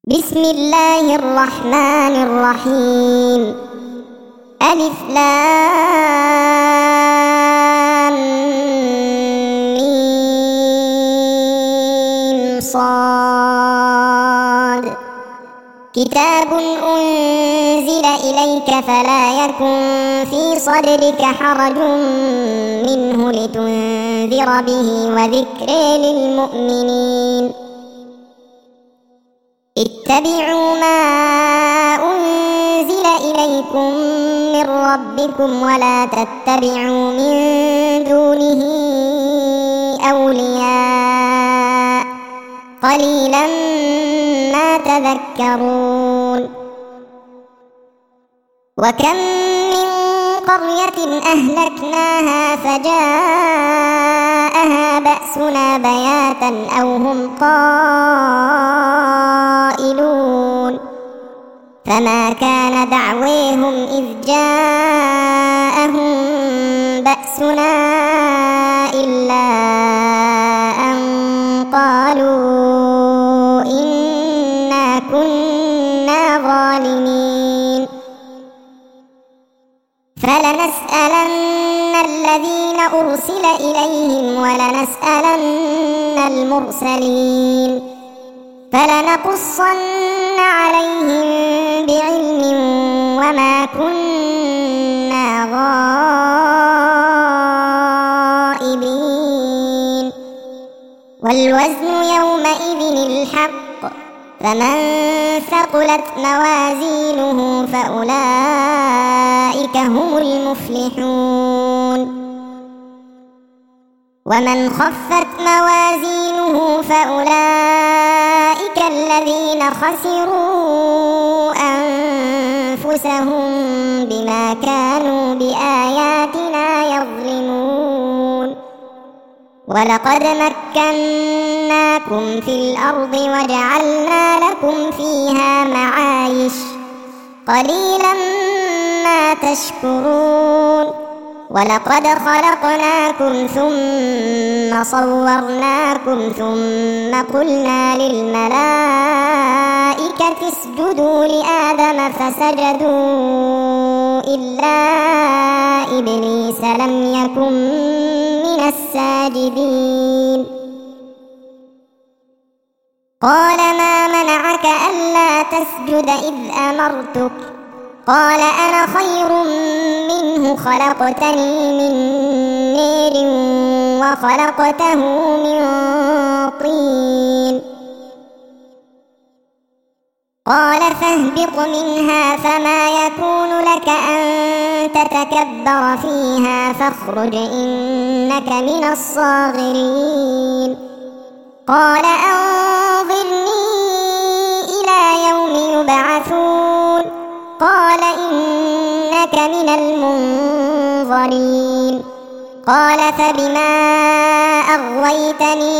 بسم الله الرحمن الرحيم. ألف لام ميم صاد. كتاب أنزل إليك فلا يكن في صدرك حرج منه لتنذر به وذكر للمؤمنين. اتبعوا ما أنزل إليكم من ربكم ولا تتبعوا من دونه أولياء قليلا ما تذكرون. وكم من قرية أهلكناها فجاءها بأسنا بياتا أو هم قائلون. فما كان دعويهم إذ جاءهم بأسنا إلا أن قالوا إنا كنا ظالمين. فلنسألن الذين أرسل إليهم ولنسألن المرسلين. فلنقصن عليهم بعلم وما كنا غائبين. والوزن يومئذ الحق، فمن ثقلت موازينه فأولئك هم المفلحون. ومن خفت موازينه فأولئك الذين خسروا أنفسهم بما كانوا بآياتنا يظلمون. ولقد مكناكم في الأرض وجعلنا لكم فيها معايش قليلا ما تشكرون. ولقد خلقناكم ثم صورناكم ثم قلنا للملائكة اسجدوا لآدم فسجدوا إلا إبليس لم يكن من الساجدين. قال ما منعك ألا تسجد إذ أمرتك؟ قال أنا خير منه خلقتني من نار وخلقته من طين. قال فاهبط منها فما يكون لك أن تتكبر فيها فاخرج إنك من الصاغرين. قال أنظرني إلى يوم يبعثون. قال إنك من المنظرين. قال فبما أغويتني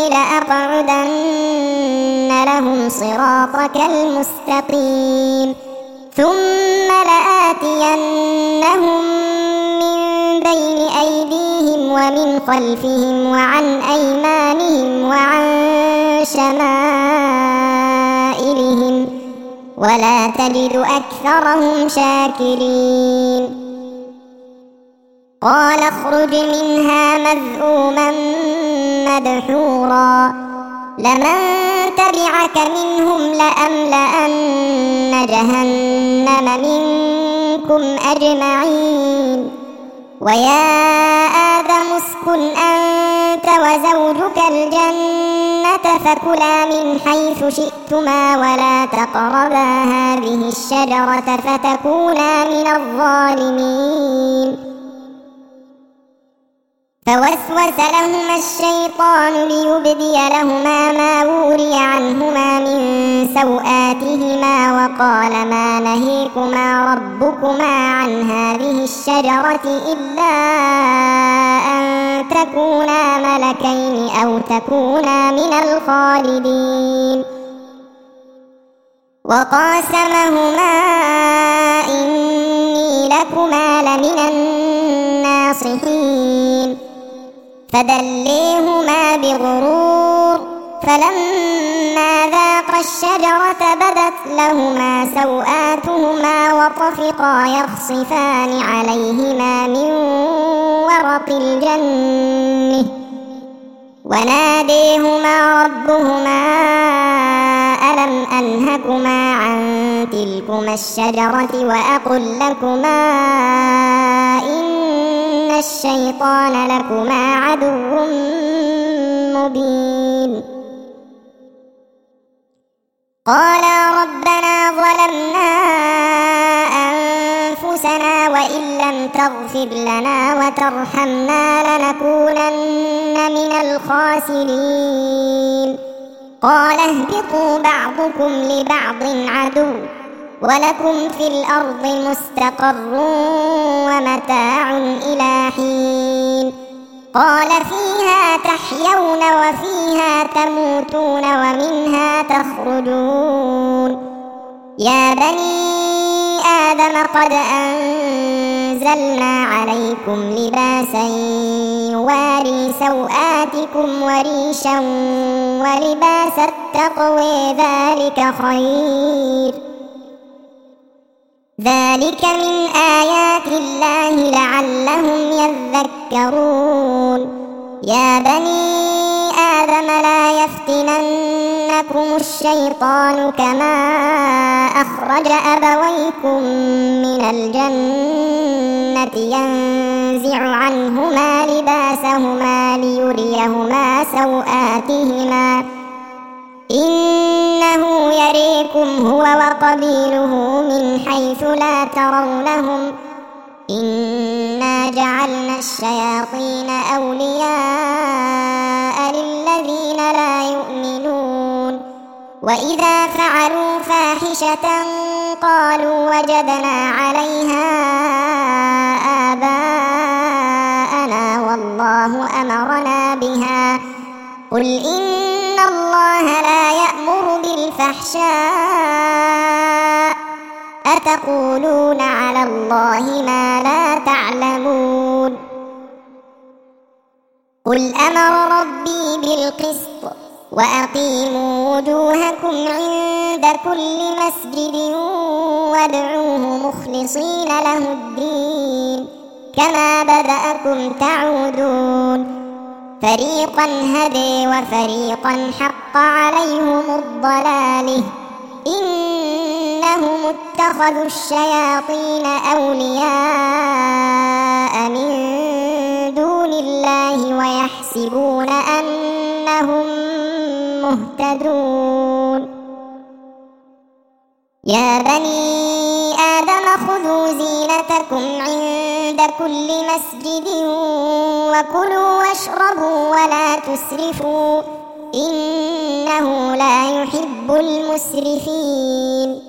لأقعدن لهم صراطك المستقيم ثم لآتينهم من بين أيديهم ومن خلفهم وعن أيمانهم وعن شمائلهم ولا تجد أكثرهم شاكرين. قال اخرج منها مذءوما مدحورا لمن تبعك منهم لأملأن جهنم منكم أجمعين. ويا آدم اسكن أنت وزوجك الجنة فكلا من حيث شئتما ولا تقربا هذه الشجرة فتكونا من الظالمين. فوسوس لهما الشيطان ليبدي لهما ما وري عنهما من سوآتهما وقال ما نهيكما ربكما عن هذه الشجرة إلا أن تكونا ملكين أو تكونا من الخالدين. وقاسمهما إني لكما لمن الناصحين. فدليهما بغرور فلما ذاقا الشجرة بدت لهما سوآتهما وطفقا يخصفان عليهما من ورق الجنة وناديهما ربهما ألم أنهكما عن تلكما الشجرة وأقل لكما إن الشيطان لكما عدو مبين قالا ربنا ظلمنا أنفسنا وإن لم تغفر لنا وترحمنا لنكونن من الخاسرين قال اهبطوا بعضكم لبعض عدو ولكم في الأرض مستقر ومتاع إلى حين قال فيها تحيون وفيها تموتون ومنها تخرجون يا بني آدم قد أنزلنا عليكم لباسا يواري سوآتكم وريشا ولباس التقوى ذلك خير ذلك من آيات الله لعلهم يذكرون يا بني آدم لا يفتننكم الشيطان كما أخرج أبويكم من الجنة ينزع عنهما لباسهما ليريهما سوآتهما إنه يريكم هو وقبيله من حيث لا ترونهم إنا جعلنا الشياطين أولياء للذين لا يؤمنون وإذا فعلوا فاحشة قالوا وجدنا عليها آباءنا والله أمرنا بها قل إن الله لا يأمر بالفحشاء أتقولون على الله ما لا تعلمون قل أمر ربي بالقسط وأقيموا وجوهكم عند كل مسجد وادعوه مخلصين له الدين كما بدأكم تعودون فريقا هدي وفريقا حق عليهم الضلالة إنهم اتخذوا الشياطين أولياء من دون الله ويحسبون أنهم مهتدون يا بني آدم خذوا زينتكم عند كل مسجد وكلوا واشربوا ولا تسرفوا إنه لا يحب المسرفين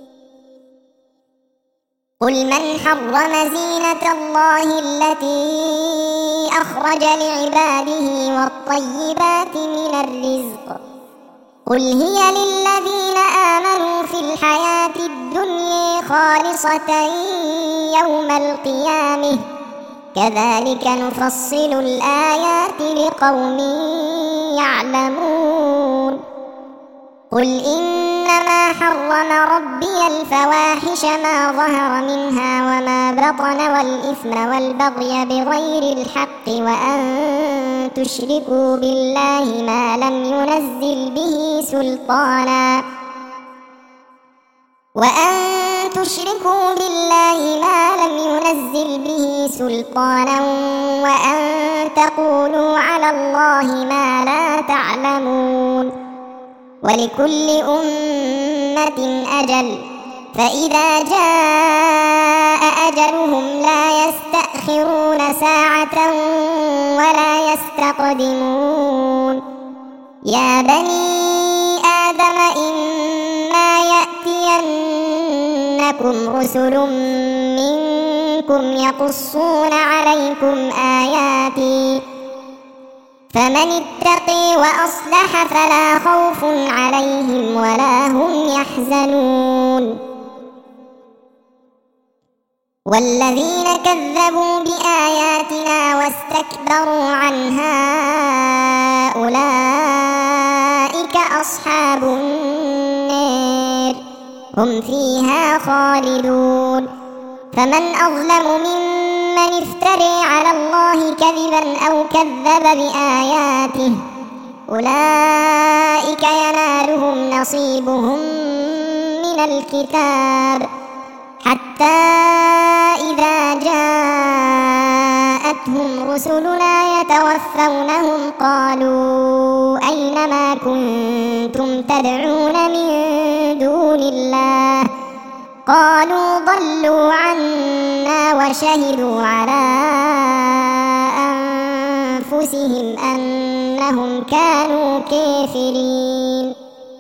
قل من حرم زينة الله التي أخرج لعباده والطيبات من الرزق قل هي للذين آمنوا في الحياة الدنيا خالصة يوم القيامة كذلك نفصل الآيات لقوم يعلمون قل إنما حرم ربي الفواحش ما ظهر منها وما بطن والإثم والبغي بغير الحق وأن تشركوا بالله ما لم ينزل به سلطانا وأن تقولوا على الله ما لا تعلمون ولكل أمة أجل فإذا جاء أجلهم لا يستأخرون ساعة ولا يستقدمون يا بني آدم إما يأتينكم رسل منكم يقصون عليكم آياتي فمن اتقي وأصلح فلا خوف عليهم ولا هم يحزنون والذين كذبوا بآياتنا واستكبروا عنها أولئك أصحاب النار هم فيها خالدون. فمن أظلم ممن افتري على الله كذبا أو كذب بآياته، أولئك ينالهم نصيبهم من الكتاب، حتى إذا جاءتهم رسلنا يتوفونهم قالوا أين ما كنتم تدعون من دون الله؟ قالوا ضلوا عنا وشهدوا على أنفسهم أنهم كانوا كافرين.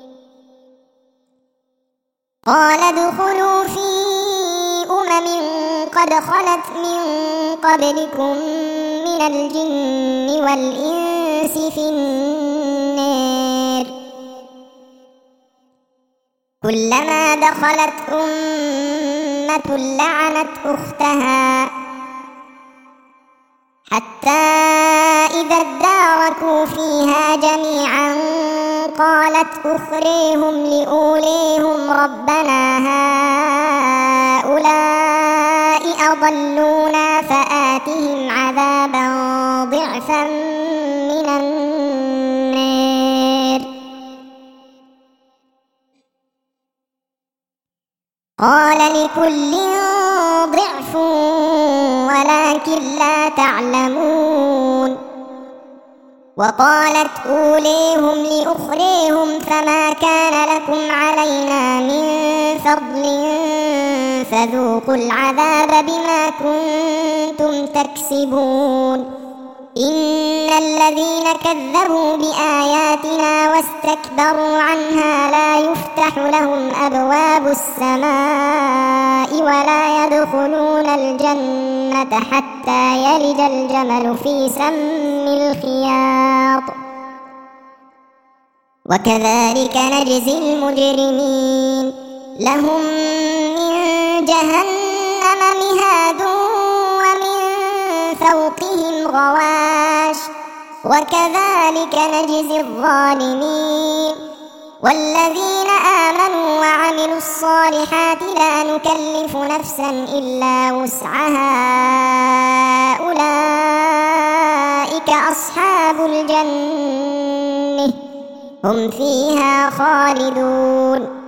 قال ادخلوا في قد خلت من قبلكم من الجن والإنس في النار، كلما دخلت أمة لعنت أختها، حتى إذا اداركوا فيها جميعا قالت أخريهم لأوليهم ربنا هؤلاء أضلونا فآتهم عذابا ضعفا من النار. قال لكل ضعف ولكن لا تعلمون. وقالت أوليهم لأخريهم فما كان لكم علينا من فضل فذوقوا العذاب بما كنتم تكسبون. إن الذين كذبوا بآياتنا واستكبروا عنها لا يفتح لهم أبواب السماء ولا يدخلون الجنة حتى يلج الجمل في سم الخياط، وكذلك نجزي المجرمين. لهم من جهنم مهاد ومن فوقهم غواش، وكذلك نجزي الظالمين. والذين آمنوا وعملوا الصالحات لا نكلف نفسا إلا وسعها أولئك أصحاب الجنة هم فيها خالدون.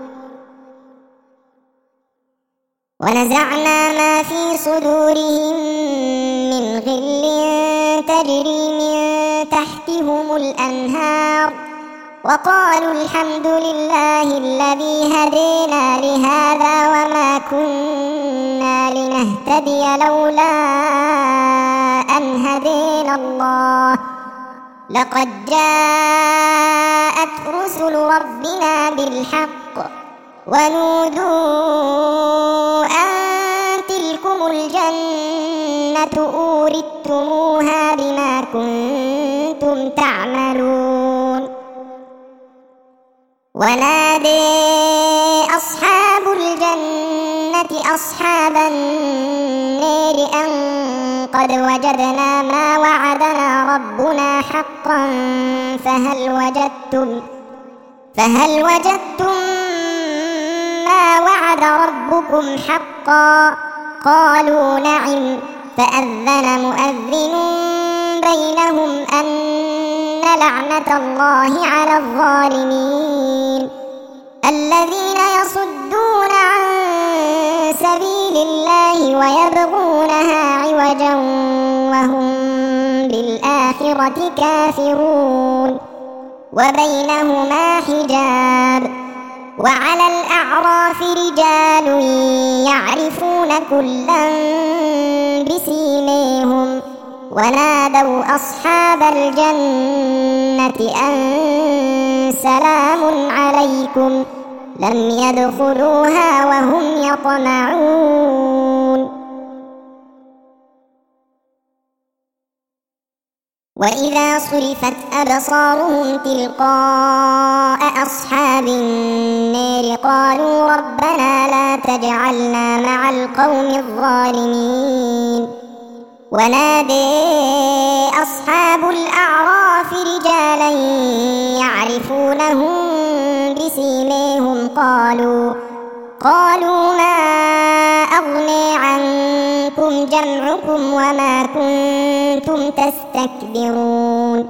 ونزعنا ما في صدورهم من غل تجري من تحتهم الأنهار وقالوا الحمد لله الذي هدينا لهذا وما كنا لنهتدي لولا أن هدينا الله لقد جاءت رسل ربنا بالحق ونودوا أن تلكم الجنة أورثتموها بما كنتم تعملون. ونادي أصحاب الجنة أصحاب النار أن قد وجدنا ما وعدنا ربنا حقا فهل وجدتم ما وعد ربكم حقا؟ قالوا نعم. فأذن مؤذن بينهم أن لعنة الله على الظالمين الذين يصدون عن سبيل الله ويبغونها عوجا وهم بالآخرة كافرون. وبينهما حجاب. وعلى الأعراف رجال يعرفون كلا بسيماهم ونادوا أصحاب الجنة أن سلام عليكم لم يدخلوها وهم يطمعون. وإذا صرفت أبصارهم تلقاء أصحاب النار قالوا ربنا لا تجعلنا مع القوم الظالمين. ونادي أصحاب الأعراف رجالا يعرفونهم بسيماهم قالوا ما أغني عنكم جمعكم وما كنتم تستكبرون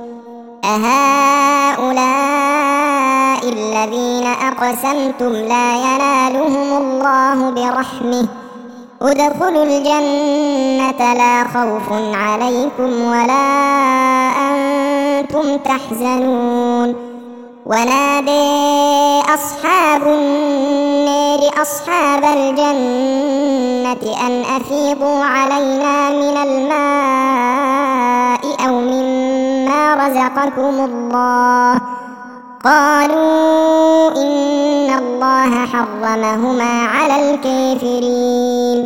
أهؤلاء الذين أقسمتم لا ينالهم الله برحمه ادخلوا الجنة لا خوف عليكم ولا أنتم تحزنون ونادي أصحاب النار أصحاب الجنة أن أفيضوا علينا من الماء أو مما رزقكم الله قالوا إن الله حرمهما على الكافرين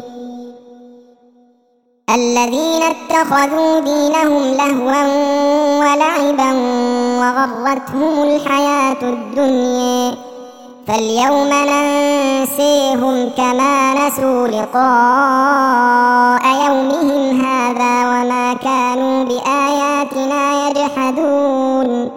الذين اتخذوا دينهم لهوا ولعبا وغرتهم الحياة الدنيا فاليوم ننسيهم كما نسوا لقاء يومهم هذا وما كانوا بآياتنا يجحدون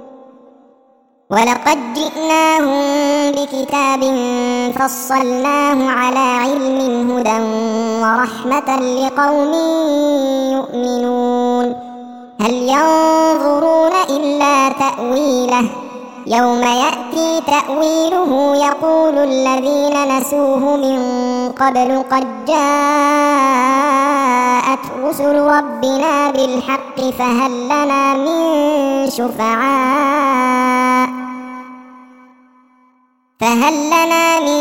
ولقد جئناهم بكتاب فصلناه على علم هدى ورحمة لقوم يؤمنون هل ينظرون إلا تأويله يوم يأتي تأويله يقول الذين نسوه من قبل قد جاءت رسل ربنا بالحق فهل لنا من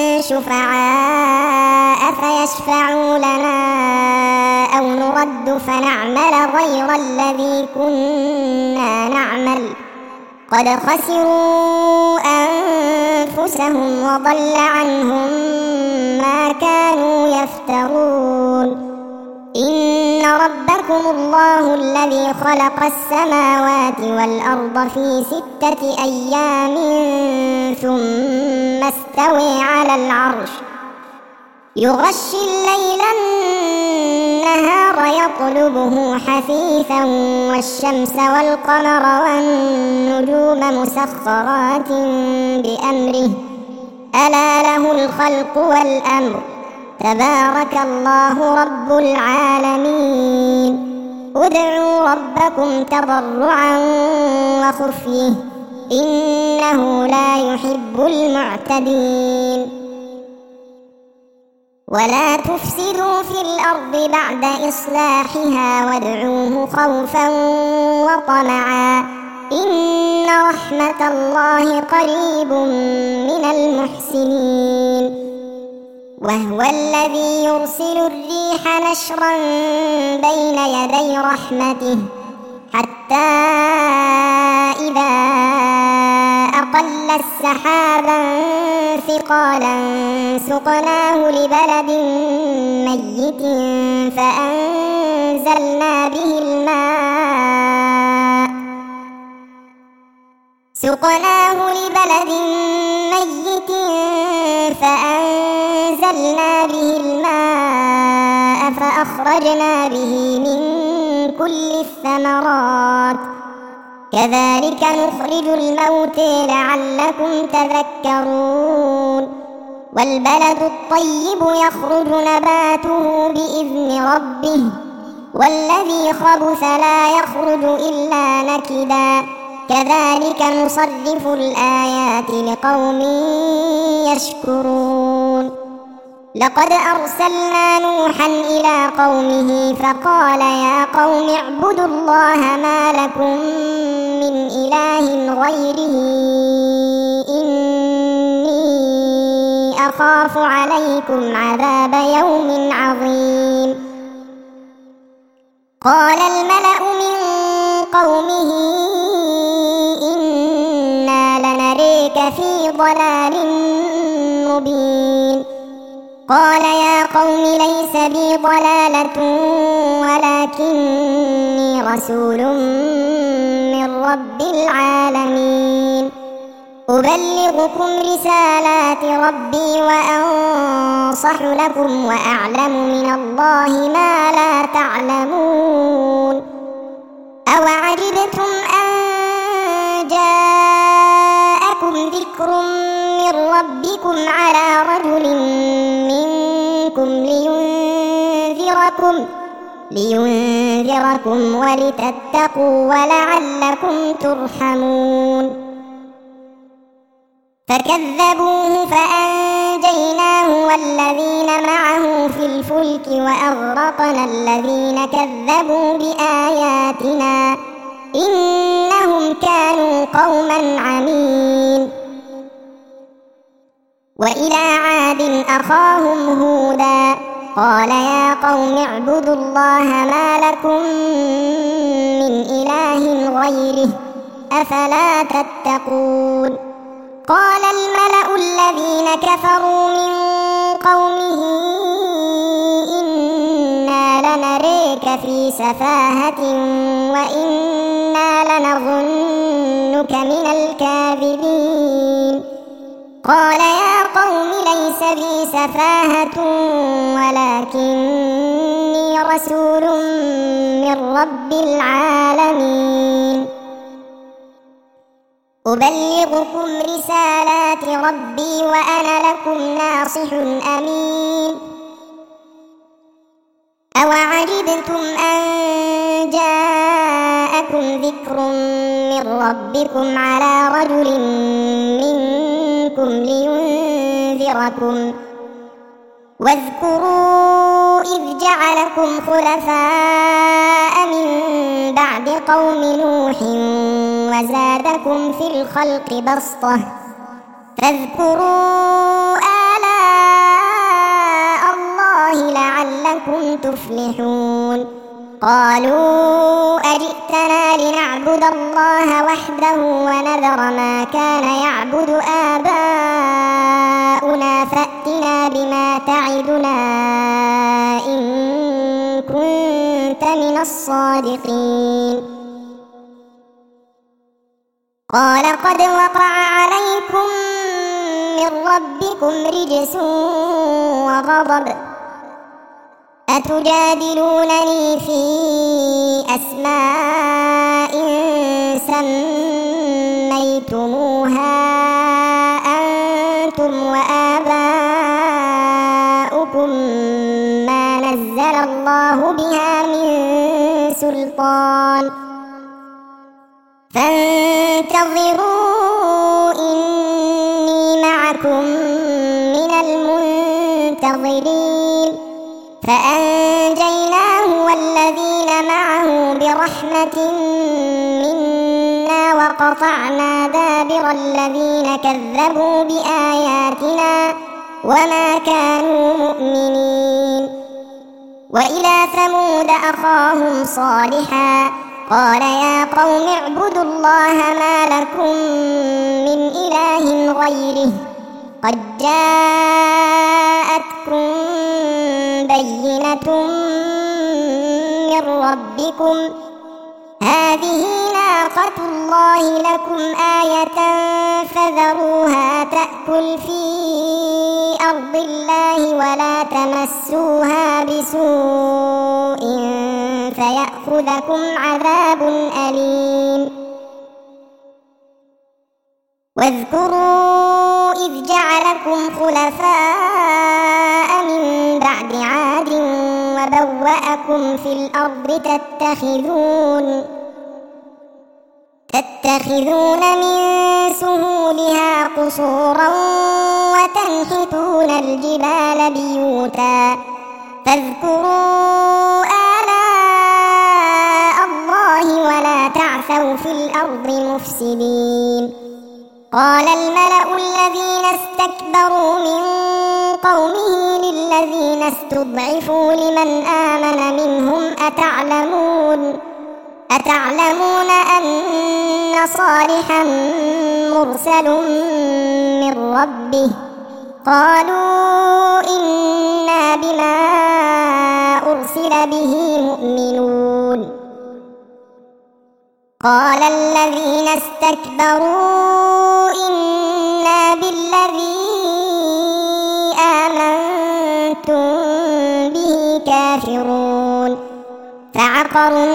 شفعاء فيشفعوا لنا أو نرد فنعمل غير الذي كنا نعمل قد خسروا أنفسهم وضل عنهم ما كانوا يفترون إن ربكم الله الذي خلق السماوات والأرض في 6 أيام ثم استوى على العرش يغشي الليل النهار يطلبه حثيثا والشمس والقمر والنجوم مسخرات بأمره ألا له الخلق والأمر تبارك الله رب العالمين ادعوا ربكم تضرعا وخفيه إنه لا يحب المعتدين ولا تفسدوا في الأرض بعد إصلاحها وادعوه خوفا وطمعا إن رحمة الله قريب من المحسنين وهو الذي يرسل الريح نشرا بين يدي رحمته حتى إذا أقل السحابا ثقالا سقناه لبلد ميت فأنزلنا به الماء فأخرجنا به من كل الثمرات كذلك نخرج الموتى لعلكم تذكرون والبلد الطيب يخرج نباته بإذن ربه والذي خبث لا يخرج إلا نكدا كذلك نصرف الآيات لقوم يشكرون لقد أرسلنا نوحا إلى قومه فقال يا قوم اعبدوا الله ما لكم من إله غيره إني أخاف عليكم عذاب يوم عظيم قال الملأ من قومه إنا لنريك في ضلال مبين قال يا قوم ليس بي ضلالة ولكني رسول من رب العالمين أبلغكم رسالات ربي وأنصح لكم وأعلم من الله ما لا تعلمون أوعجبتم أن جاءكم ذكر من ربكم على رجل منكم لينذركم ولتتقوا ولعلكم ترحمون فكذبوه فأنجيناه والذين معه في الفلك وأغرقنا الذين كذبوا بآياتنا إنهم كانوا قوما عمين وإلى عاد أخاهم هودا قال يا قوم اعبدوا الله ما لكم من إله غيره أفلا تتقون قال الملأ الذين كفروا من قومه إنا لنريك في سفاهة وإنا لنظنك من الكاذبين قال يا قوم ليس بي سفاهة ولكني رسول من رب العالمين أبلغكم رسالات ربي وأنا لكم ناصح أمين أوعجبتم أن جاءكم ذكر من ربكم على رجل منكم لينذركم واذكروا إذ جعلكم خلفاء من بعد قوم نوح وزادكم في الخلق بسطة فاذكروا آلاء الله لعلكم تفلحون قالوا أجئتنا لنعبد الله وحده ونذر ما كان يعبد آباؤنا فأتنا بما تعدنا إن كنت من الصادقين قال قد وقع عليكم من ربكم رجس وغضب أتجادلونني في أسماء سميتموها أنتم وآباؤكم ما نزل الله بها من سلطان فانتظروا إني معكم من المنتظرين فأنجيناه والذين معه برحمة منا وقطعنا دابر الذين كذبوا بآياتنا وما كانوا مؤمنين وإلى ثمود أخاهم صالحا قال يا قوم اعبدوا الله ما لكم من إله غيره قد جاءتكم بينة من ربكم هذه ناقة الله لكم آية فذروها تأكل في أرض الله ولا تمسوها بسوء فيأخذكم عذاب أليم واذكروا إذ جعلكم خلفاء من بعد عاد وبوأكم في الأرض تتخذون من سهولها قصورا وتنحتون الجبال بيوتا فاذكروا آلاء الله ولا تعثوا في الأرض مفسدين قال الملأ الذين استكبروا من قومه للذين استضعفوا لمن آمن منهم أتعلمون أن صالحا مرسل من ربه قالوا إنا بما أرسل به مؤمنون قال الذين استكبروا إنا بالذي آمنتم به كافرون فعقروا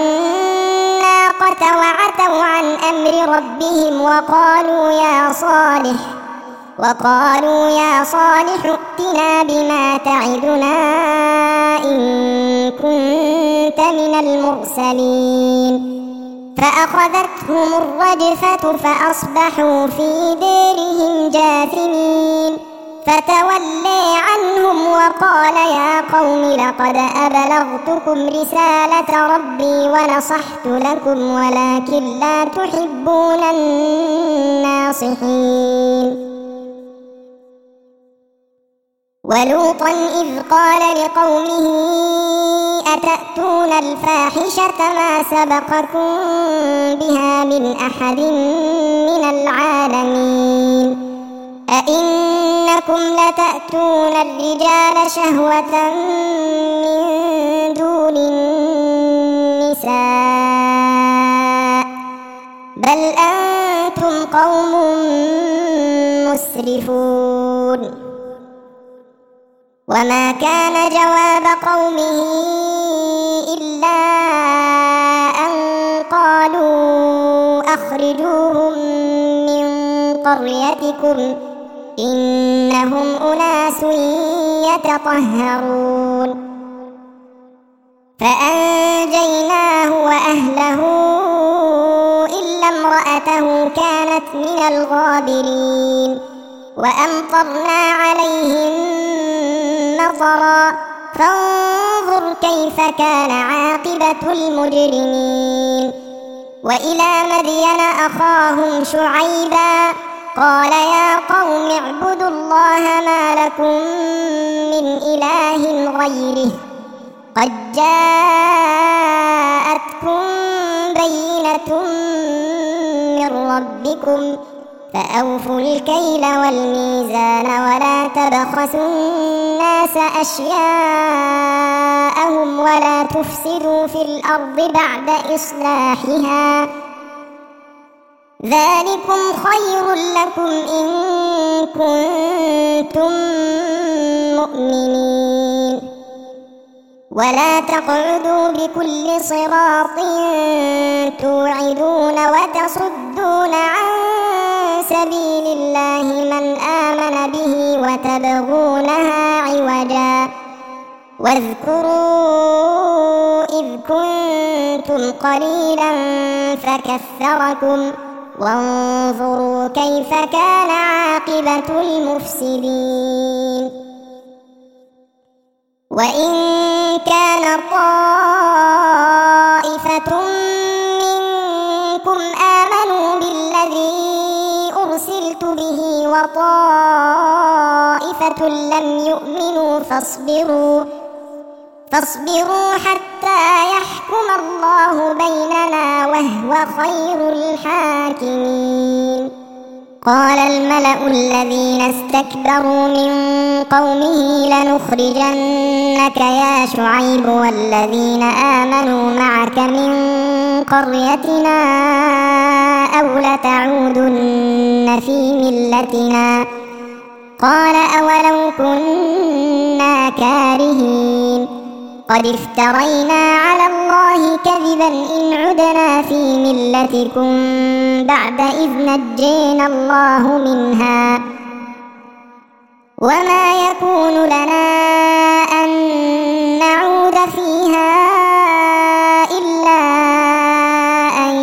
الناقة وعتوا عن أمر ربهم وقالوا يا صالح ائتنا بما تعدنا إن كنت من المرسلين فأخذتهم الرجفة فأصبحوا في ديرهم جاثمين فتولي عنهم وقال يا قوم لقد أبلغتكم رسالة ربي ونصحت لكم ولكن لا تحبون الناصحين ولوطا إذ قال لقومه أتأتون الفاحشة ما سبقكم بها من أحد من العالمين أئنكم لتأتون الرجال شهوة من دون النساء بل أنتم قوم مسرفون وما كان جواب قومه إلا أن قالوا أخرجوهم من قريتكم إنهم أناس يتطهرون فأنجيناه وأهله إلا امرأته كانت من الغابرين وأمطرنا عليهم مطرا فانظر كيف كان عاقبة المجرمين وإلى مدين أخاهم شعيبا قال يا قوم اعبدوا الله ما لكم من إله غيره قد جاءتكم بينة من ربكم فأوفوا الكيل والميزان ولا تبخسوا الناس أشياءهم ولا تفسدوا في الأرض بعد إصلاحها ذلكم خير لكم إن كنتم مؤمنين ولا تقعدوا بكل صراط توعدون وتصدون عن سبيل الله من آمن به وتبغونها عوجا واذكروا إذ كنتم قليلا فكثركم وانظروا كيف كان عاقبة المفسدين وإن كان طائفة منكم آمنوا بالذي أرسلت به وطائفة لم يؤمنوا فاصبروا حتى يحكم الله بيننا وهو خير الحاكمين قال الملأ الذين استكبروا من قومه لنخرجنك يا شعيب والذين آمنوا معك من قريتنا أو لتعودن في ملتنا قال أولو كنا كارهين قد افترينا على الله كذبا إن عدنا في ملتكم بعد إذ نجينا الله منها وما يكون لنا أن نعود فيها إلا أن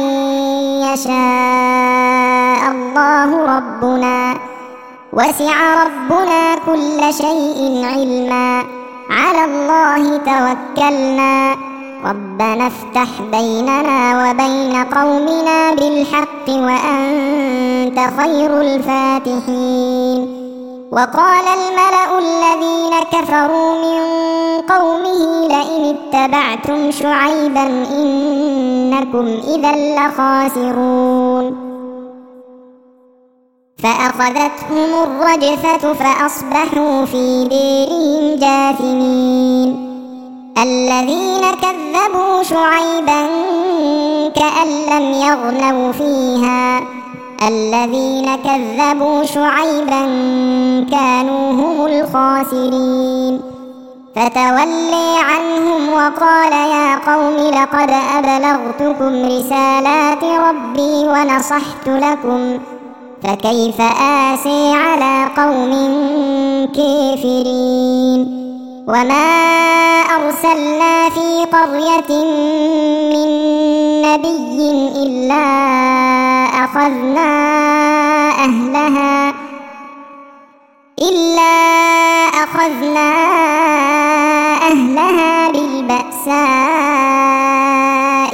يشاء الله ربنا وسع ربنا كل شيء علما على الله توكلنا ربنا افتح بيننا وبين قومنا بالحق وأنت خير الفاتحين وقال الملأ الذين كفروا من قومه لئن اتبعتم شعيبا إنكم إذا لخاسرون فأخذتهم الرجفة فأصبحوا في ديرهم جاثمين الذين كذبوا شعيبا كأن لم يغنوا فيها الذين كذبوا شعيبا كانوا هم الخاسرين فتولي عنهم وقال يا قوم لقد أبلغتكم رسالات ربي فكيف آسي على قوم كافرين. وما أرسلنا في قرية من نبي إلا أخذنا أهلها بالبأساء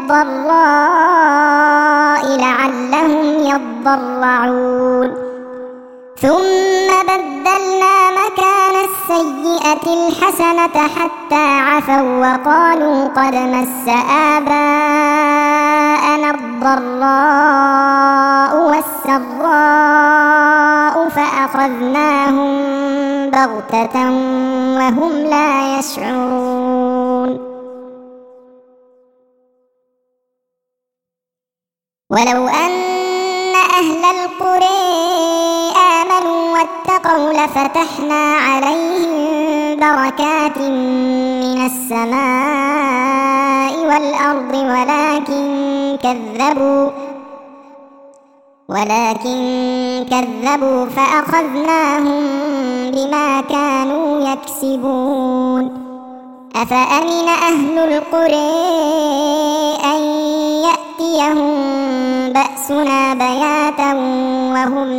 والضراء لعلهم يضرعون. ثم بدلنا مكان السيئة الحسنة حتى عفوا وقالوا قد مس آباءنا الضراء والسراء فأخذناهم بغتة وهم لا يشعرون. ولو أن أهل القرى آمنوا واتقوا لفتحنا عليهم بركات من السماء والأرض ولكن كذبوا فأخذناهم بما كانوا يكسبون. أفأمن أهل القرى أن يأتيهم بأسنا بياتا وهم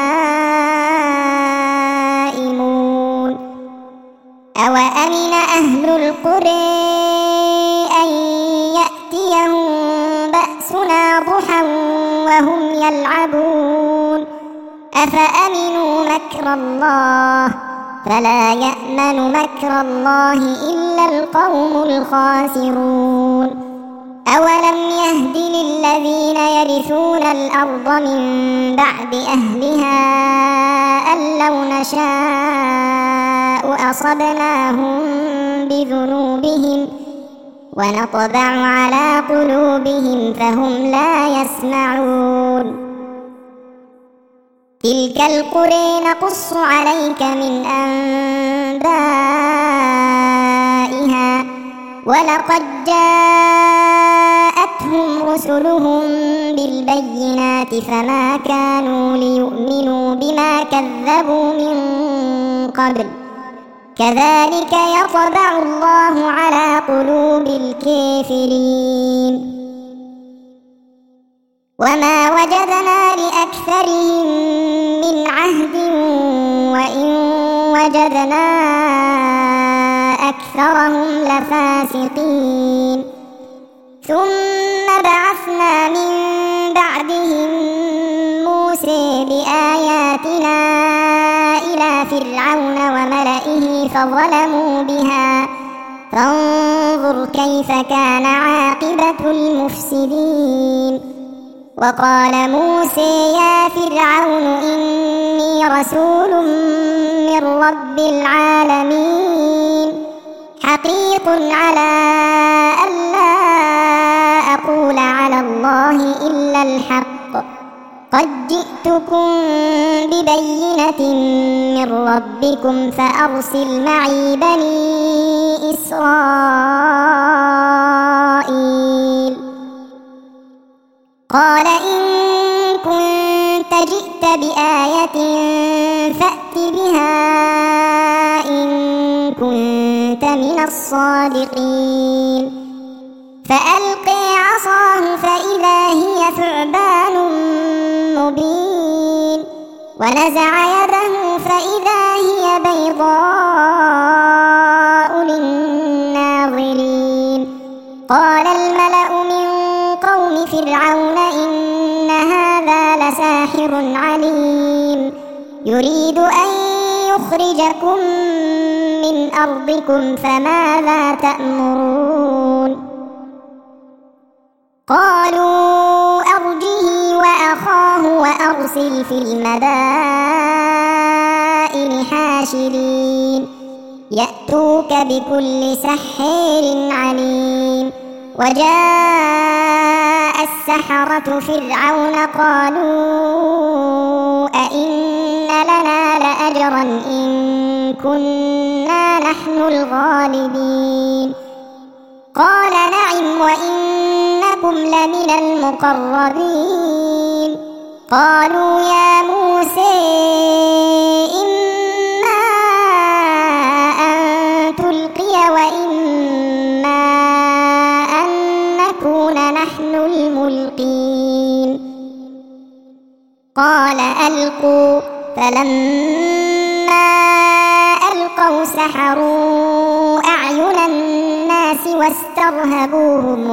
نائمون. أوأمن أهل القرى أن يأتيهم بأسنا ضحى وهم يلعبون. أفأمنوا مكر الله فلا يأمن مكر الله إلا القوم الخاسرون. أولم يهد للذين يرثون الأرض من بعد أهلها أن لو نشاء أصبناهم بذنوبهم ونطبع على قلوبهم فهم لا يسمعون. تلك القرى نقص عليك من أنبائها ولقد جاءتهم رسلهم بالبينات فما كانوا ليؤمنوا بما كذبوا من قبل كذلك يطبع الله على قلوب الكافرين. وما وجدنا لأكثرهم من عهد وإن وجدنا أكثرهم لفاسقين. ثم بعثنا من بعدهم موسى بآياتنا إلى فرعون وملئه فظلموا بها فانظر كيف كان عاقبة المفسدين. وقال موسى يا فرعون إني رسول من رب العالمين حقيق على ألا أقول على الله إلا الحق قد جئتكم ببينة من ربكم فأرسل معي بني إسرائيل. قال إن كنت جئت بآية فأت بها إن كنت من الصادقين. فألقي عصاه فإذا هي ثعبان مبين ونزع يده فإذا هي بيضاء للناظرين. قال الملأ من قوم فرعون إن هذا لساحر عليم يريد أن يخرجكم من أرضكم فماذا تأمرون. قالوا أرجه وأخاه وأرسل في المدائن حاشرين يأتوك بكل سحار عليم. وجاء السحرة فرعون قالوا أئن لنا لأجرا إن كنا نحن الغالبين. قال نعم وإنكم لمن المقربين. قالوا يا موسى إما أن تلقي وإما أن نكون نحن الملقين. قال ألقوا. فلما ألقوا سحروا أعين الناس واسترهبوهم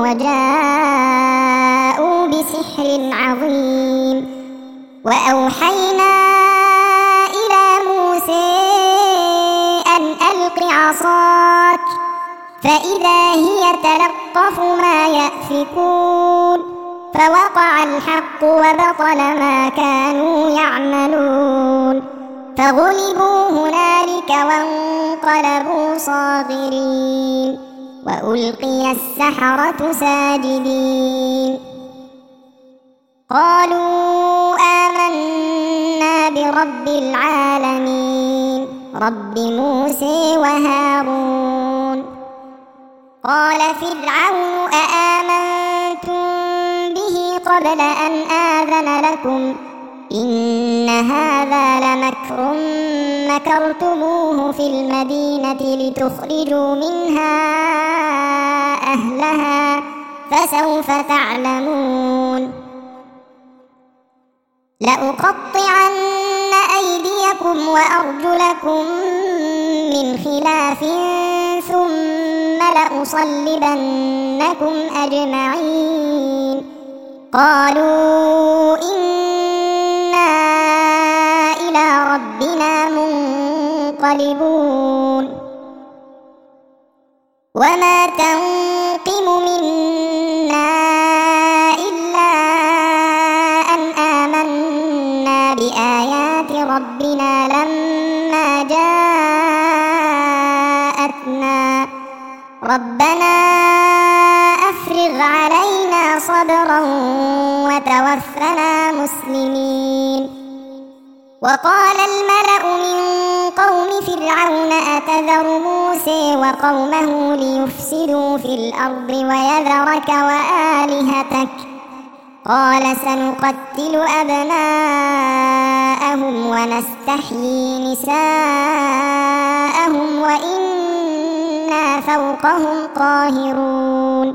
وجاءوا بسحر عظيم. وأوحينا إلى موسى أن ألق عصاك فإذا هي تلقف ما يأفكون. فوقع الحق وبطل ما كانوا يعملون. فغلبوا هنالك وانقلبوا صاغرين وألقي السحرة ساجدين. قالوا آمنا برب العالمين رب موسى وهارون. قال فرعون أآمنتم به قبل أن آذن لكم إن هذا لمكر مكرتموه في المدينة لتخرجوا منها أهلها فسوف تعلمون. لأقطعن أيديكم وأرجلكم من خلاف ثم لأصلبنكم أجمعين. قالوا إنا إلى ربنا منقلبون. وما تنقم منا إلا أن آمنا بآيات ربنا لما جاءتنا ربنا أفرغ علينا صبرا وتوفنا مسلمين. وقال الملأ من قوم فرعون أتذر موسى وقومه ليفسدوا في الأرض ويذرك وآلهتك قال سنقتل أبناءهم ونستحيي نساءهم وإنا فوقهم قاهرون.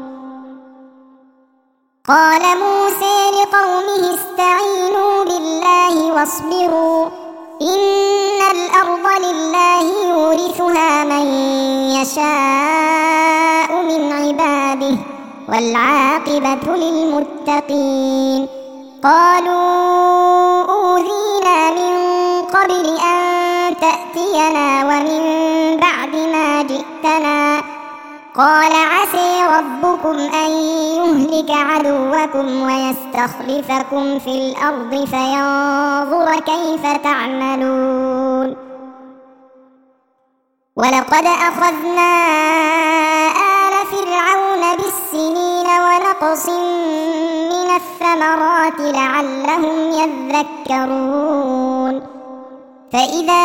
قال موسى لقومه استعينوا بالله واصبروا إن الأرض لله يورثها من يشاء من عباده والعاقبة للمتقين. قالوا أوذينا من قبل أن تأتينا ومن بعد ما جئتنا قال عسى ربكم أن يهلك عدوكم ويستخلفكم في الأرض فينظر كيف تعملون. ولقد أخذنا آل فرعون بالسنين ونقص من الثمرات لعلهم يذكرون. فإذا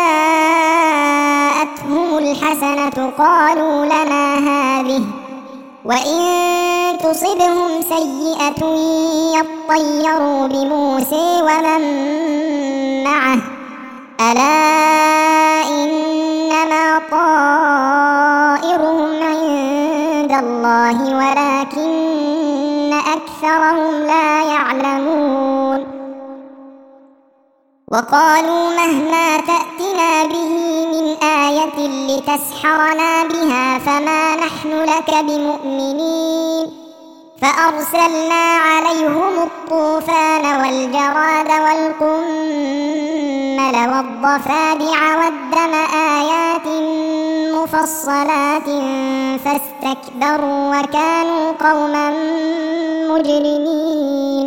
جاءتهم الحسنة قالوا لنا هذه وإن تصبهم سيئة يطيروا بموسى ومن معه ألا إنما طائرهم عند الله ولكن أكثرهم لا يعلمون. وقالوا مهما تأتنا به من آية لتسحرنا بها فما نحن لك بمؤمنين. فأرسلنا عليهم الطوفان والجراد والقمل والضفادع والدم آيات مفصلات فاستكبروا وكانوا قوما مجرمين.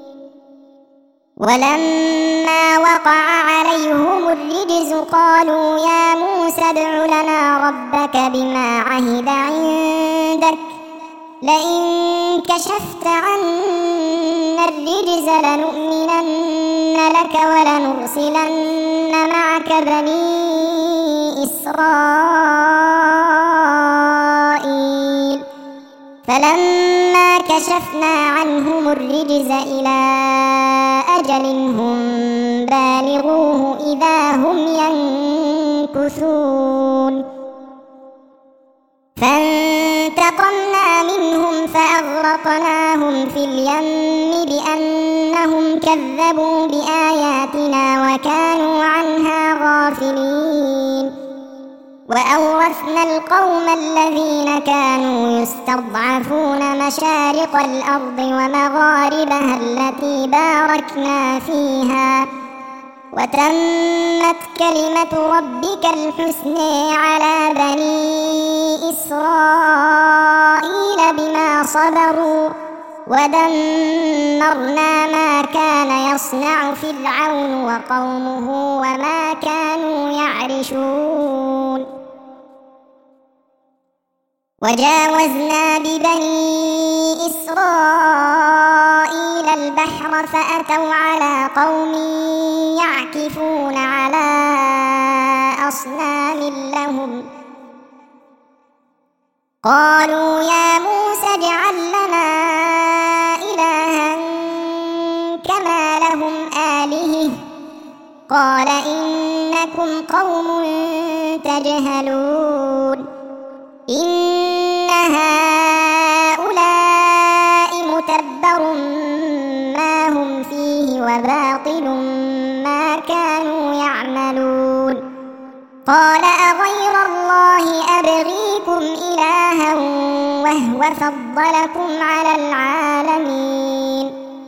ولما وقع عليهم الرجز قالوا يا موسى ادع لنا ربك بما عهد عندك لئن كشفت عنا الرجز لنؤمنن لك ولنرسلن معك بني إسرائيل. فلما كشفنا عنهم الرجز إلى أجل هم بالغوه إذا هم ينكثون فانتقمنا منهم فأغرقناهم في اليم بأنهم كذبوا بآياتنا وكانوا عنها غافلين وأورثنا القوم الذين كانوا يستضعفون مشارق الأرض ومغاربها التي باركنا فيها وتمت كلمة ربك الحسنى على بني إسرائيل بما صبروا ودمرنا ما كان يصنع فرعون وقومه وما كانوا يعرشون وجاوزنا ببني إسرائيل البحر فأتوا على قوم يعكفون على أصنام لهم قالوا يا موسى اجعل لنا إلها كما لهم آلهة قال إنكم قوم تجهلون إن هؤلاء متبر ما هم فيه وباطل ما كانوا يعملون قال أغير الله أبغيكم إلها وهو فضلكم على العالمين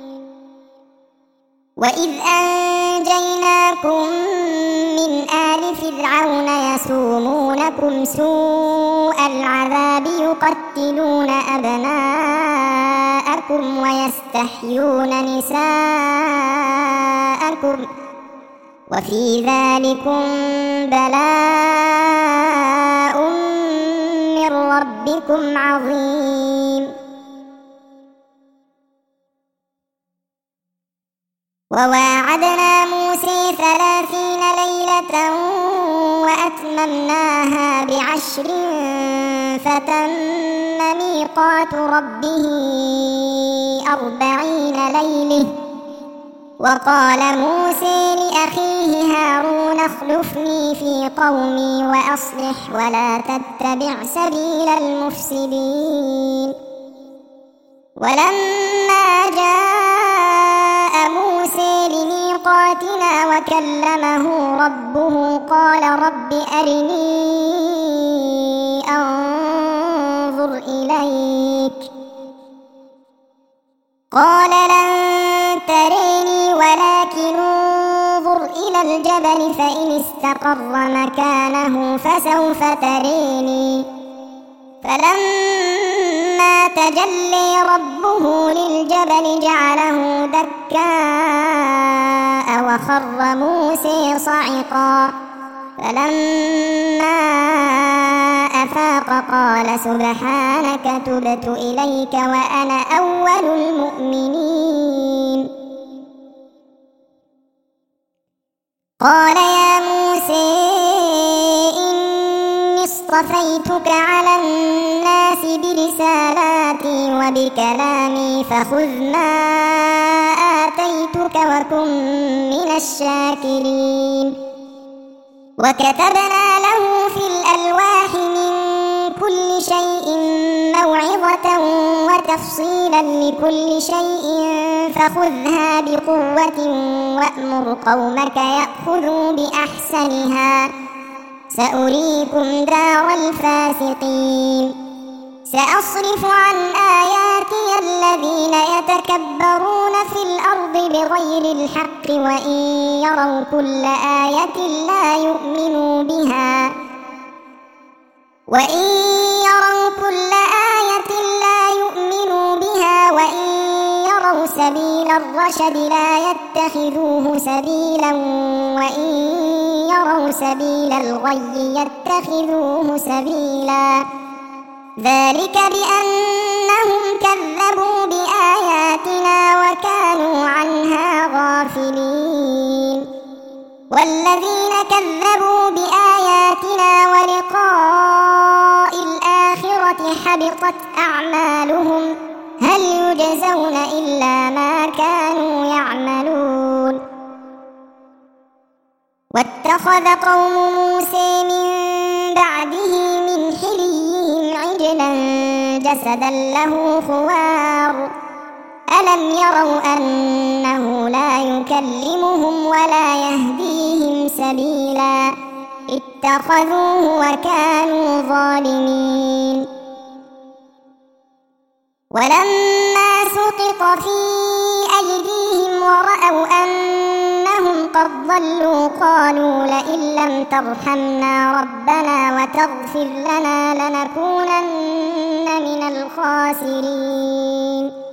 وإذ أنجيناكم من آل فرعون يسومونكم سوء العذاب يقتلون أبناءكم ويستحيون نساءكم وفي ذلكم بلاء من ربكم عظيم وواعدنا موسى 30 ليلة وأتممناها ب10 فتم ميقات ربه 40 ليلة وقال موسى لأخيه هارون اخلفني في قومي وأصلح ولا تتبع سبيل المفسدين ولما جاء موسى لميقاتنا وكلمه ربه قال رب أرني أنظر إليك قال لن تريني ولكن انظر إلى الجبل فإن استقر مكانه فسوف تريني فلما تجلي ربه للجبل جعله دكاء وخر موسى صعقا فلما أفاق قال سبحانك تبت إليك وأنا أول المؤمنين قال يا موسى إني اصطفيتك على الناس برسالاتي وبكلامي فخذ ما آتيتك وكن من الشاكرين وكتبنا له في الألواح من كل شيء موعظة وتفصيلا لكل شيء فخذها بقوة وأمر قومك يأخذوا بأحسنها سأريكم دار الفاسقين سأصرف عن آياتي الذين يتكبرون في الأرض بغير الحق وإن يروا كل آية لا يؤمنوا بها وإن يروا سبيل الرشد لا يتخذوه سبيلا وإن يروا سبيل الغي يتخذوه سبيلا ذلك بأنهم كذبوا بآياتنا وكانوا عنها غافلين والذين كذبوا بآياتنا ولقاء الآخرة حبطت أعمالهم هل يجزون إلا ما كانوا يعملون. واتخذ قوم موسى من بعده من حليهم عجلا جسدا له خوار ألم يروا أنه لا يكلمهم ولا يهديهم سبيلا اتخذوه وكانوا ظالمين. ولما سقط في أيديهم ورأوا أنهم قد ضلوا قالوا لئن لم ترحمنا ربنا وتغفر لنا لنكونن من الخاسرين.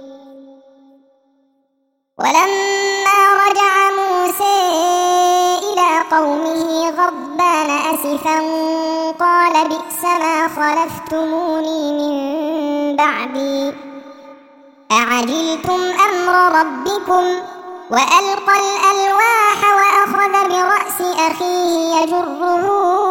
ولما رجع موسى إلى قومه غضبان أسفا قال بئس ما خلفتموني من بعدي أعجلتم أمر ربكم وألقى الألواح وأخذ برأس أخيه يجره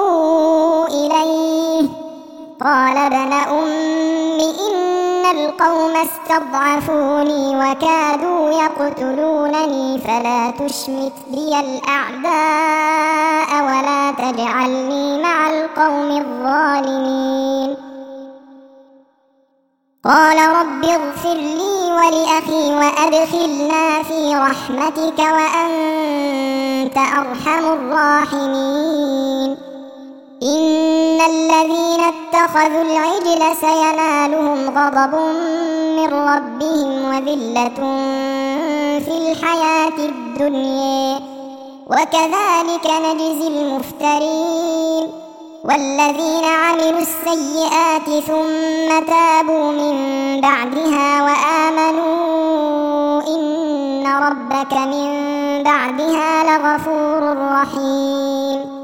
إليه قال ابن أم إن القوم استضعفوني وكادوا يقتلونني فلا تشمت بي الأعداء ولا تجعلني مع القوم الظالمين. قال رب اغفر لي ولأخي وأدخلنا في رحمتك وأنت أرحم الراحمين. إن الذين اتخذوا العجل سينالهم غضب من ربهم وذلة في الحياة الدنيا وكذلك نجزي المفترين. والذين عملوا السيئات ثم تابوا من بعدها وآمنوا إن ربك من بعدها لغفور رحيم.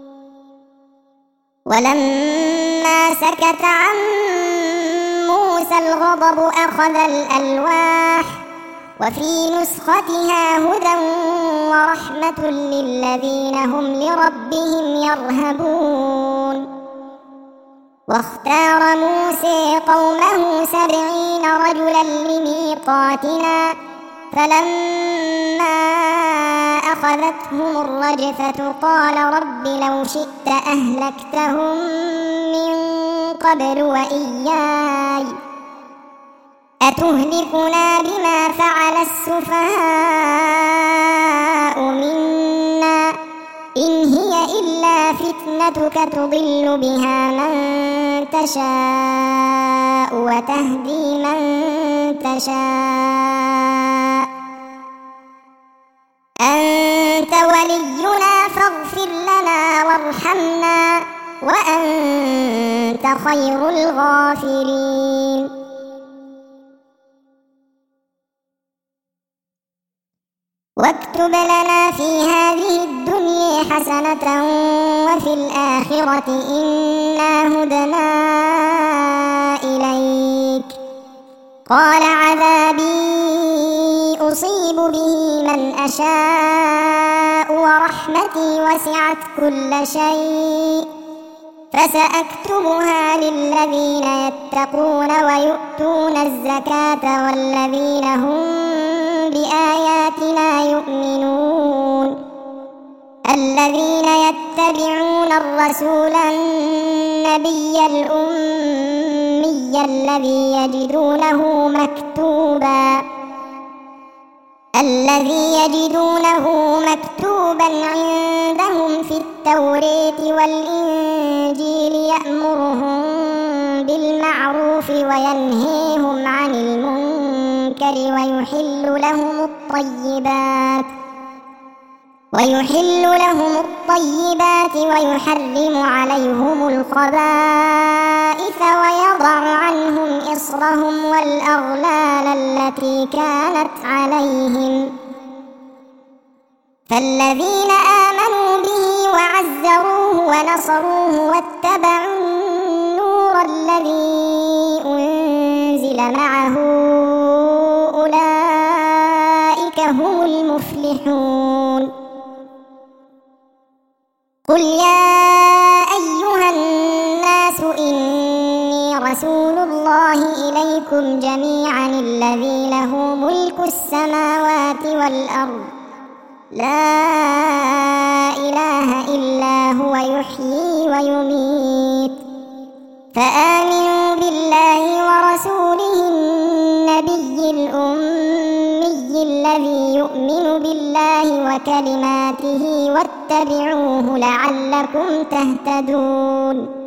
ولما سكت عن موسى الغضب أخذ الألواح وفي نسختها هدى ورحمة للذين هم لربهم يرهبون. واختار موسى قومه 70 رجلا لميقاتنا فلما أخذتهم الرجفة قال رب لو شئت أهلكتهم من قبل وإياي أتهلكنا بما فعل السفهاء منا إن هي إلا فتنتك تضل بها من تشاء وتهدي من تشاء أنت ولينا فاغفر لنا وارحمنا وأنت خير الغافرين. واكتب لنا في هذه الدنيا حسنة وفي الآخرة إنا هدنا إليك. قال عذابي أصيب به من أشاء ورحمتي وسعت كل شيء فسأكتبها للذين يتقون ويؤتون الزكاة والذين هم بآياتنا يؤمنون. الذين يتبعون الرسول النبي الأمي الذي يجدونه مكتوبا عندهم في التوراة والإنجيل يأمرهم بالمعروف وينهيهم عن المنكر ويحل لهم الطيبات ويحرم عليهم الخبائث ويضع عنهم إصرهم والأغلال التي كانت عليهم. فالذين آمنوا به وعزروه ونصروه واتبعوا النور الذي أنزل معه أولئك هم المفلحون. قل يا أيها الناس إني رسول الله إليكم ربكم جميعا الذي له ملك السماوات والأرض لا إله إلا هو يحيي ويميت فآمنوا بالله ورسوله النبي الأمي الذي يؤمن بالله وكلماته واتبعوه لعلكم تهتدون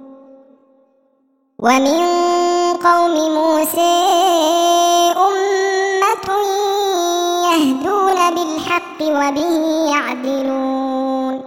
ومن قوم موسى أمة يهدون بالحق وبه يعدلون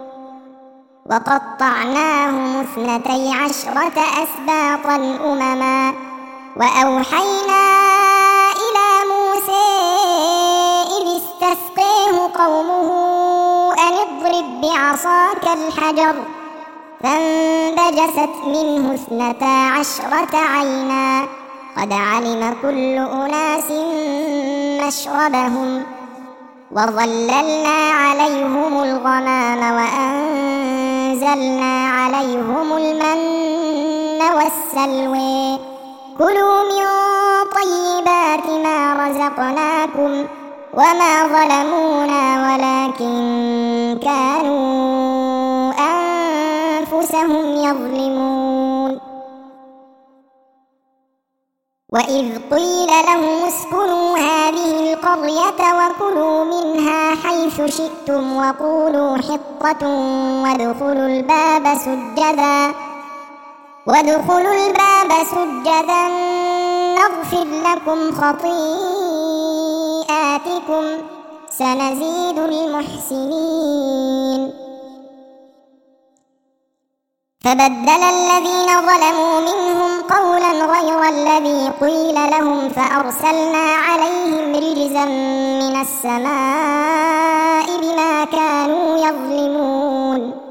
وقطعناهم 12 أسباطا أمما وأوحينا إلى موسى إذ استسقيه قومه أن اضرب بعصاك الحجر فانبجست منه 12 عينا قد علم كل أناس مشربهم وظللنا عليهم الغمام وأنزلنا عليهم المن والسلوى كلوا من طيبات ما رزقناكم وما ظلمونا ولكن كانوا أنفسهم يظلمون وإذ قيل لهم اسكنوا هذه القرية وكلوا منها حيث شئتم وقولوا حطة وادخلوا الباب سجدا نغفر لكم خطيئاتكم سنزيد المحسنين فبدل الذين ظلموا منهم قولا غير الذي قيل لهم فأرسلنا عليهم رجزا من السماء بما كانوا يظلمون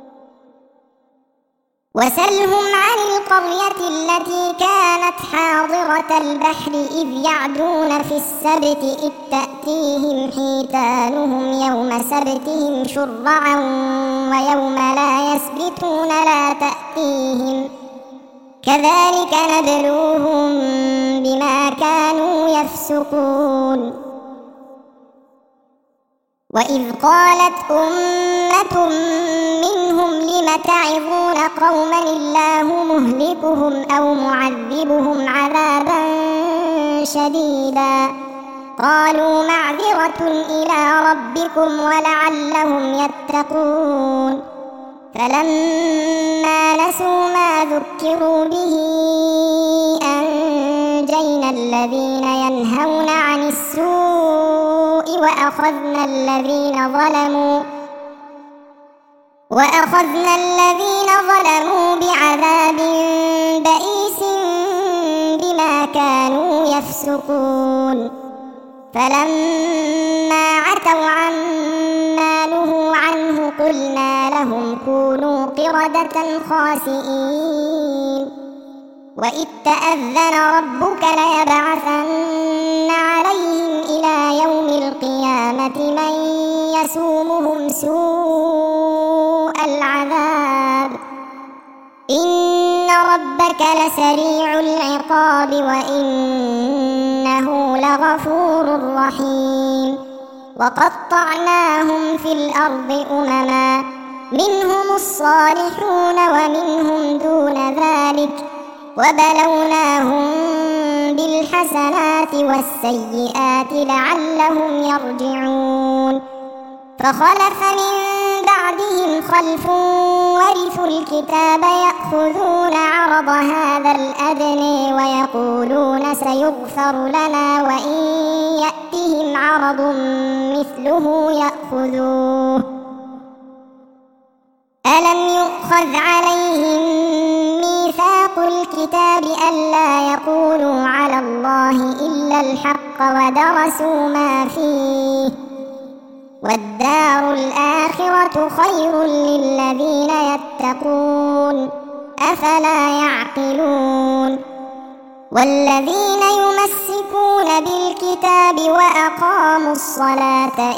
وسلهم عن القرية التي كانت حاضرة البحر إذ يعدون في السبت إذ تأتيهم حيتانهم يوم سبتهم شرعا ويوم لا يسبتون لا تأتيهم كذلك نبلوهم بما كانوا يفسقون وإذ قالت أمة منهم لم تعظون قوما الله مهلكهم أو معذبهم عذابا شديدا قالوا معذرة إلى ربكم ولعلهم يتقون فلما نسوا ما ذكروا به أنجينا الذين ينهون عن السوء وأخذنا الذين ظلموا بعذاب بئيس بما كانوا يفسقون فلما عتوا عما نهوا عنه قلنا لهم كونوا قردة خاسئين وإذ تأذن ربك ليبعثن عليهم إلى يوم القيامة من يسومهم سوء العذاب إن ربك لسريع العقاب وإنه لغفور رحيم وقطعناهم في الأرض أمما منهم الصالحون ومنهم دون ذلك وبلوناهم بالحسنات والسيئات لعلهم يرجعون فخلف من بعدهم خلف ورثوا الكتاب يأخذون عرض هذا الأدنى ويقولون سيغفر لنا وإن يأتهم عرض مثله يأخذوه ألم يؤخذ عليهم ميثاق الكتاب ألا يقولوا على الله إلا الحق ودرسوا ما فيه والدار الآخرة خير للذين يتقون أفلا يعقلون والذين يمسكون بالكتاب وأقاموا الصلاة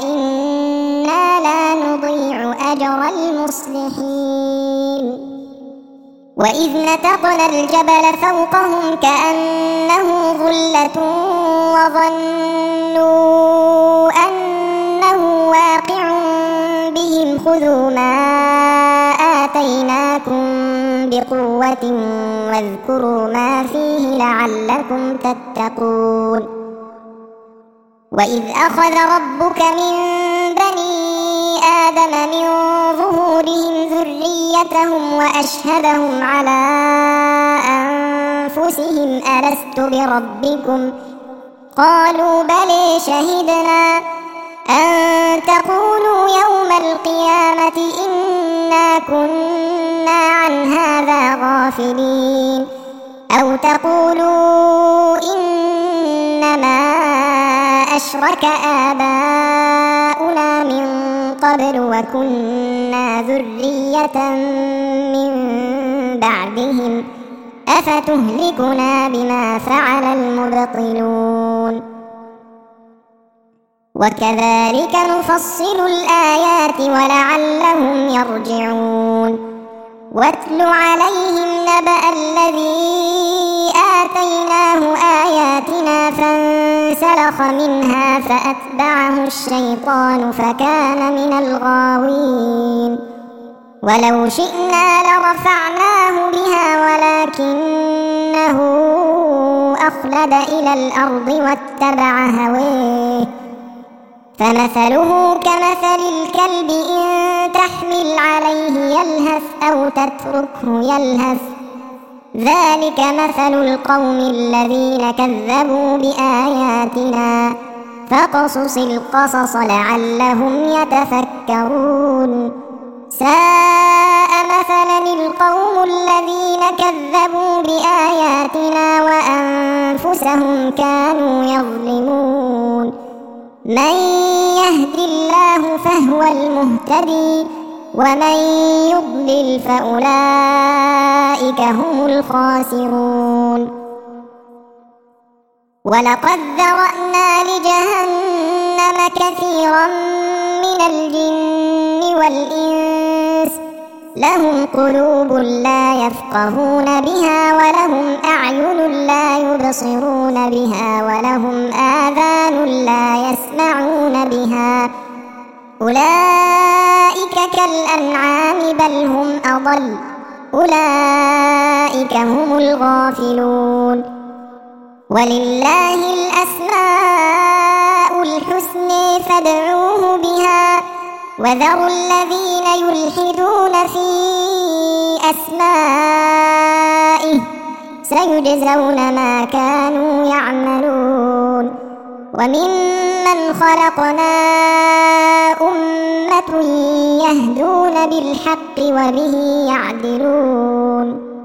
إنا لا نضيع أجر المصلحين وإذ نتقنا الجبل فوقهم كأنه ظلة وظنوا أنه واقع بهم خذوا ما آتيناكم بقوة واذكروا ما فيه لعلكم تتقون وإذ أخذ ربك من بني آدم من ظهورهم ذريتهم وأشهدهم على أنفسهم ألست بربكم قالوا بلى شهدنا أن تقولوا يوم القيامة إنا كنا عن هذا غافلين أو تقولوا إنما أشرك آباؤنا من قبل وكنا ذرية من بعدهم أفتهلكنا بما فعل المبطلون وكذلك نفصل الآيات ولعلهم يرجعون واتل عليهم نبأ الذي آتيناه آياتنا فانسلخ منها فأتبعه الشيطان فكان من الغاوين ولو شئنا لرفعناه بها ولكنه أخلد إلى الأرض واتبع هواه فمثله كمثل الكلب إن تحمل عليه يلهث أو تتركه يلهث ذلك مثل القوم الذين كذبوا بآياتنا فاقصص القصص لعلهم يتفكرون ساء مثلا القوم الذين كذبوا بآياتنا وأنفسهم كانوا يظلمون من يهد الله فهو المهتدي ومن يضلل فأولئك هم الخاسرون ولقد ذرأنا لجهنم كثيرا من الجن والإنس لهم قلوب لا يفقهون بها ولهم أعين لا يبصرون بها ولهم آذان لا يسمعون بها أولئك كالأنعام بل هم أضل أولئك هم الغافلون ولله الأسماء الحسنى فادعوه بها وذروا الذين يلحدون في أسمائه سيجزون ما كانوا يعملون وممن خلقنا أمة يهدون بالحق وبه يعدلون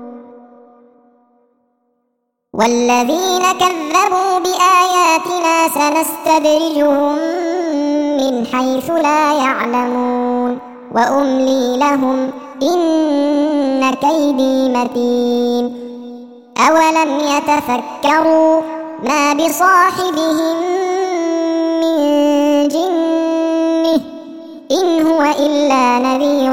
والذين كذبوا بآياتنا سنستدرجهم من حيث لا يعلمون وأملي لهم إن كيدي متين أولم يتفكروا ما بصاحبهم من جنة إن هو إلا نذير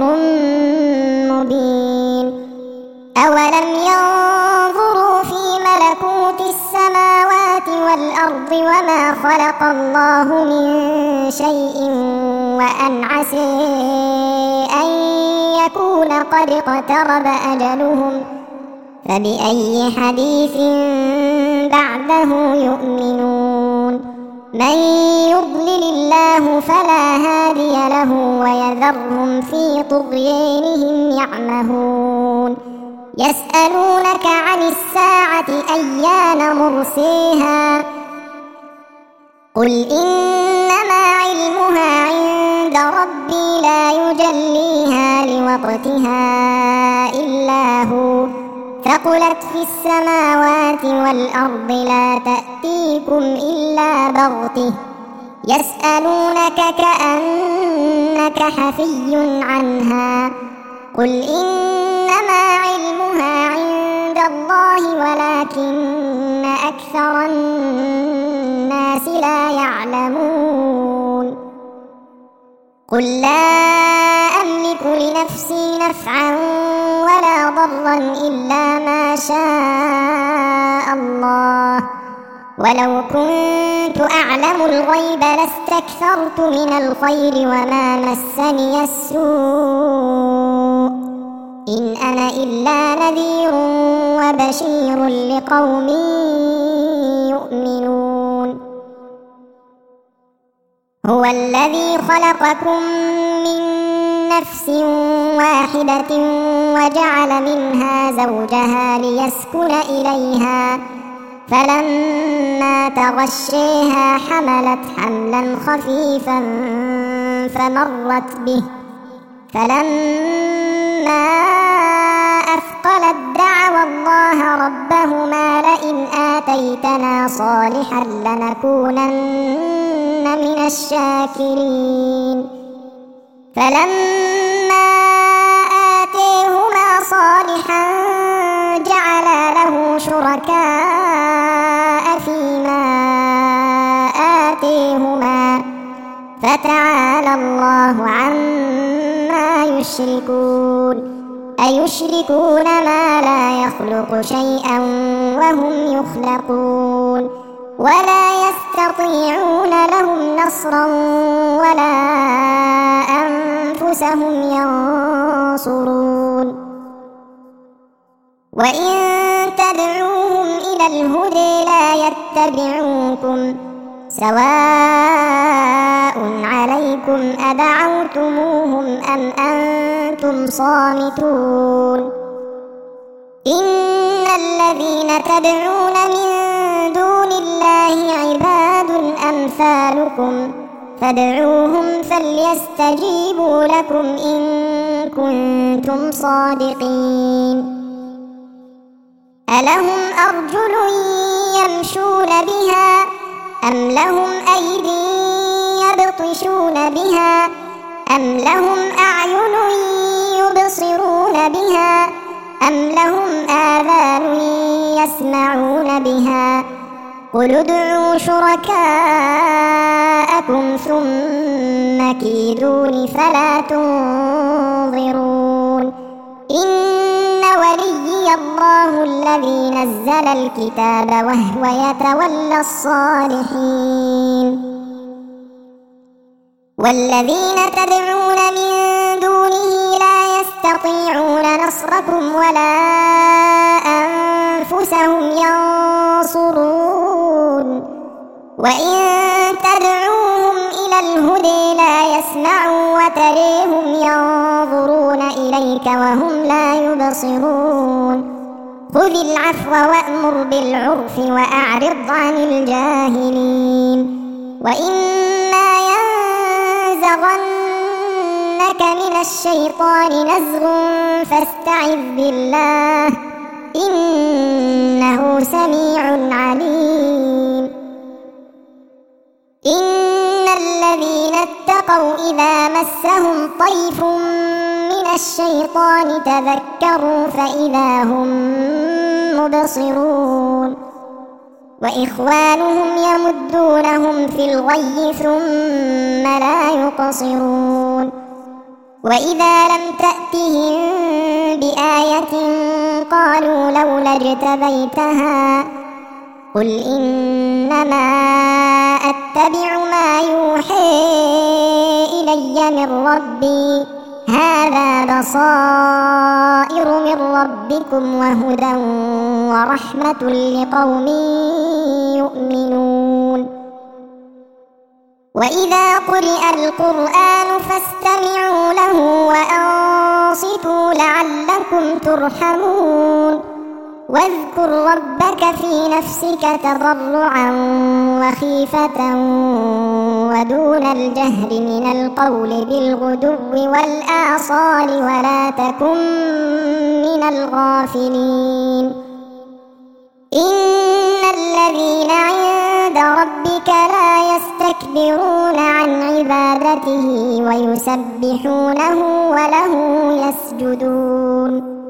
مبين أولم ينظروا في ملكوت السماوات والأرض وما خلق الله من شيء وأن عسى أن يكون قد اقترب أجلهم فبأي حديث بعده يؤمنون من يضلل الله فلا هادي له ويذرهم في طغيانهم يعمهون يسألونك عن الساعة أيان مرسيها قل إنما علمها عند ربي لا يجليها لوقتها إلا هو ثقلت في السماوات والأرض لا تأتيكم إلا بغته يسألونك كأنك حفي عنها قل إنما علمها عند الله ولكن أكثر الناس لا يعلمون قل لا أملك لنفسي نفعا ولا ضرا إلا ما شاء الله، ولو كنت أعلم الغيب لاستكثرت من الخير وما مسني السوء، إن أنا إلا نذير وبشير لقوم يؤمنون. هو الذي خلقكم من نفس واحدة وجعل منها زوجها ليسكن إليها، فلما تغشيها حملت حملا خفيفا فمرت به، فلما أثقلت دعوا الله ربهما لئن آتيتنا صالحا لنكونن من الشاكرين، فلما آتيهما صالحا جعلا له شركاء فيما آتيهما، فتعالى الله عما يشركون. أيشركون ما لا يخلق شيئا وهم يخلقون، ولا يستطيعون لهم نصرا ولا أنفسهم ينصرون. وإن تدعوهم إلى الهدى لا يتبعوكم، سواء عليكم أدعوتموهم أم أنتم صامتون. إن الذين تدعون من دون الله عباد أمثالكم، فادعوهم فليستجيبوا لكم إن كنتم صادقين. ألهم أرجل يمشون بها أم لهم أيدي يبطشون بها أم لهم أعين يبصرون بها أم لهم آذان يسمعون بها، قل ادعوا شركاءكم ثم كيدون فلا تنظرون. إن وليي الله الذي نزل الكتاب وهو يتولى الصالحين. والذين تدعون من دونه لا يستطيعون نصركم ولا أنفسهم ينصرون. وإن تدعوهم إلى الهدى لا يسمعوا وتريهم ينظرون إليك وهم لا يبصرون. خذ العفو وأمر بالعرف وأعرض عن الجاهلين. وإما ينزغنك من الشيطان نزغ فاستعذ بالله إنه سميع عليم. إن الذين اتقوا إذا مسهم طيف من الشيطان تذكروا فإذا هم مبصرون. وإخوانهم يمدونهم في الغي ثم لا يقصرون. وإذا لم تأتهم بآية قالوا لولا اجتبيتها قل إنما أتبع ما يوحي إلي من ربي هذا بصائر من ربكم وهدى ورحمة لقوم يؤمنون. وإذا قرئ القرآن فاستمعوا له وأنصتوا لعلكم ترحمون. واذكر ربك في نفسك تضرعا وخيفة ودون الجهر من القول بالغدو والآصال ولا تكن من الغافلين. إن الذين عند ربك لا يستكبرون عن عبادته ويسبحونه وله يسجدون.